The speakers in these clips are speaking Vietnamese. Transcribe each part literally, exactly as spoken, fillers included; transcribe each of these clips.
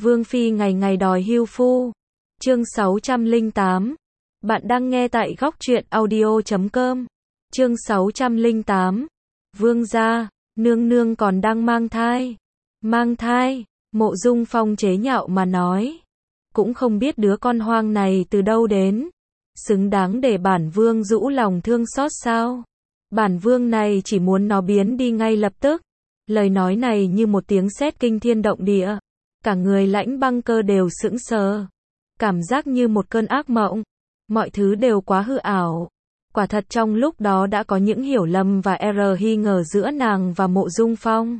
Vương Phi ngày ngày đòi hưu phu. Chương sáu trăm lẻ tám. Bạn đang nghe tại góc truyện audio chấm com. Chương sáu trăm lẻ tám. Vương gia, nương nương còn đang mang thai. Mang thai, Mộ Dung Phong chế nhạo mà nói. Cũng không biết đứa con hoang này từ đâu đến. Xứng đáng để bản vương rũ lòng thương xót sao? Bản vương này chỉ muốn nó biến đi ngay lập tức. Lời nói này như một tiếng sét kinh thiên động địa. Cả người Lãnh Băng Cơ đều sững sờ. Cảm giác như một cơn ác mộng. Mọi thứ đều quá hư ảo. Quả thật trong lúc đó đã có những hiểu lầm và error nghi ngờ giữa nàng và Mộ Dung Phong.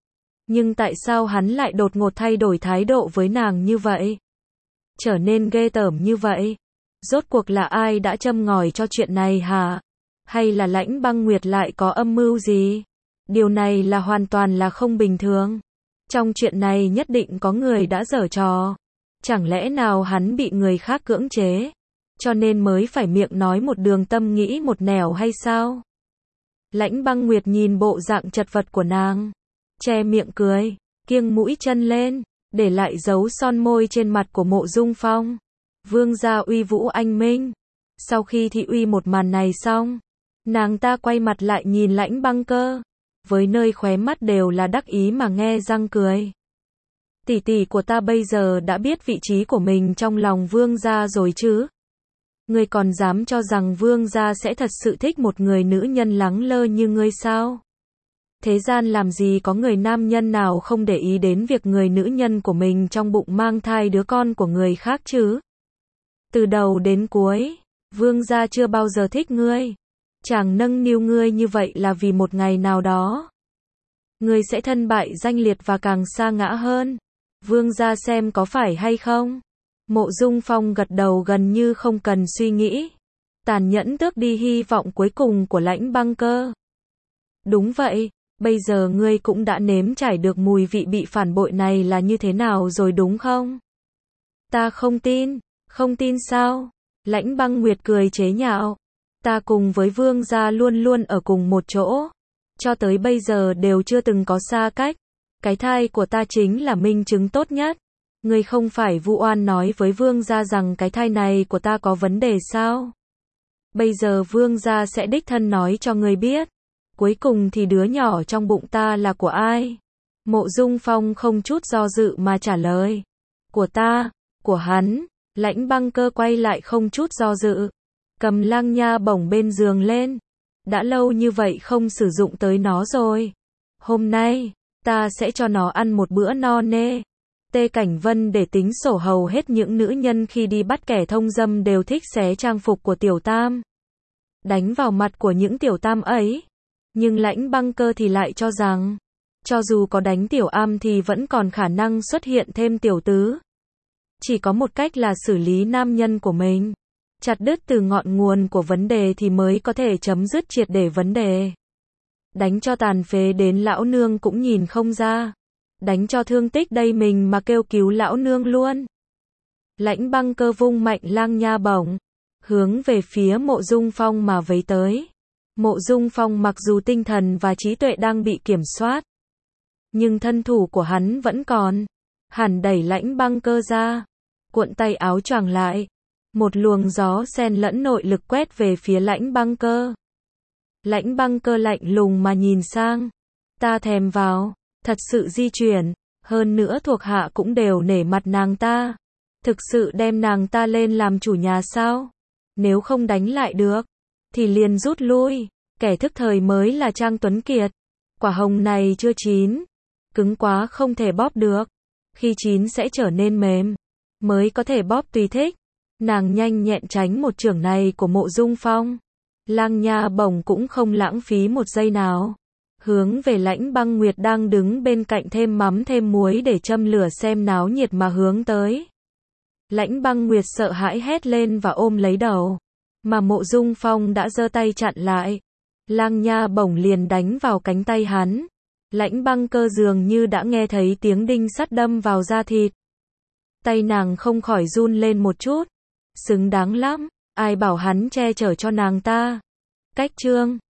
Nhưng tại sao hắn lại đột ngột thay đổi thái độ với nàng như vậy? Trở nên ghê tởm như vậy? Rốt cuộc là ai đã châm ngòi cho chuyện này hả? Hay là Lãnh Băng Nguyệt lại có âm mưu gì? Điều này là hoàn toàn là không bình thường. Trong chuyện này nhất định có người đã giở trò. Chẳng lẽ nào hắn bị người khác cưỡng chế, cho nên mới phải miệng nói một đường tâm nghĩ một nẻo hay sao? Lãnh Băng Nguyệt nhìn bộ dạng chật vật của nàng, che miệng cười, kiêng mũi chân lên, để lại dấu son môi trên mặt của Mộ Dung Phong. Vương gia uy vũ anh minh. Sau khi thị uy một màn này xong, nàng ta quay mặt lại nhìn Lãnh Băng Cơ, với nơi khóe mắt đều là đắc ý mà nhe răng cười. Tỷ tỷ của ta bây giờ đã biết vị trí của mình trong lòng vương gia rồi chứ? Ngươi còn dám cho rằng vương gia sẽ thật sự thích một người nữ nhân lẳng lơ như ngươi sao? Thế gian làm gì có người nam nhân nào không để ý đến việc người nữ nhân của mình trong bụng mang thai đứa con của người khác chứ? Từ đầu đến cuối, vương gia chưa bao giờ thích ngươi. Chàng nâng niu ngươi như vậy là vì một ngày nào đó ngươi sẽ thân bại danh liệt và càng sa ngã hơn. Vương gia xem có phải hay không? Mộ Dung Phong gật đầu gần như không cần suy nghĩ. Tàn nhẫn tước đi hy vọng cuối cùng của Lãnh Băng Cơ. Đúng vậy, bây giờ ngươi cũng đã nếm trải được mùi vị bị phản bội này là như thế nào rồi đúng không? Ta không tin. Không tin sao? Lãnh Băng Nguyệt cười chế nhạo. Ta cùng với vương gia luôn luôn ở cùng một chỗ. Cho tới bây giờ đều chưa từng có xa cách. Cái thai của ta chính là minh chứng tốt nhất. Ngươi không phải vu oan nói với vương gia rằng cái thai này của ta có vấn đề sao? Bây giờ vương gia sẽ đích thân nói cho ngươi biết. Cuối cùng thì đứa nhỏ trong bụng ta là của ai? Mộ Dung Phong không chút do dự mà trả lời. Của ta, của hắn. Lãnh Băng Cơ quay lại không chút do dự. Cầm lang nha bổng bên giường lên. Đã lâu như vậy không sử dụng tới nó rồi. Hôm nay, ta sẽ cho nó ăn một bữa no nê. Tê Cảnh Vân để tính sổ hầu hết những nữ nhân khi đi bắt kẻ thông dâm đều thích xé trang phục của Tiểu Tam. Đánh vào mặt của những Tiểu Tam ấy. Nhưng Lãnh Băng Cơ thì lại cho rằng, cho dù có đánh Tiểu Am thì vẫn còn khả năng xuất hiện thêm Tiểu Tứ. Chỉ có một cách là xử lý nam nhân của mình. Chặt đứt từ ngọn nguồn của vấn đề thì mới có thể chấm dứt triệt để vấn đề. Đánh cho tàn phế đến lão nương cũng nhìn không ra. Đánh cho thương tích đầy mình mà kêu cứu lão nương luôn. Lãnh Băng Cơ vung mạnh lang nha bổng, hướng về phía Mộ Dung Phong mà vấy tới. Mộ Dung Phong mặc dù tinh thần và trí tuệ đang bị kiểm soát, nhưng thân thủ của hắn vẫn còn. Hẳn đẩy Lãnh Băng Cơ ra, cuộn tay áo choàng lại. Một luồng gió xen lẫn nội lực quét về phía Lãnh Băng Cơ. Lãnh Băng Cơ lạnh lùng mà nhìn sang. Ta thèm vào, thật sự di chuyển, hơn nữa thuộc hạ cũng đều nể mặt nàng ta. Thực sự đem nàng ta lên làm chủ nhà sao? Nếu không đánh lại được, thì liền rút lui. Kẻ thức thời mới là Trang Tuấn Kiệt. Quả hồng này chưa chín, cứng quá không thể bóp được. Khi chín sẽ trở nên mềm, mới có thể bóp tùy thích. Nàng nhanh nhẹn tránh một chưởng này của Mộ Dung Phong. Lang nha bổng cũng không lãng phí một giây nào. Hướng về Lãnh Băng Nguyệt đang đứng bên cạnh thêm mắm thêm muối để châm lửa xem náo nhiệt mà hướng tới. Lãnh Băng Nguyệt sợ hãi hét lên và ôm lấy đầu. Mà Mộ Dung Phong đã giơ tay chặn lại. Lang nha bổng liền đánh vào cánh tay hắn. Lãnh Băng Cơ dường như đã nghe thấy tiếng đinh sắt đâm vào da thịt. Tay nàng không khỏi run lên một chút. Xứng đáng lắm, ai bảo hắn che chở cho nàng ta. Cách chương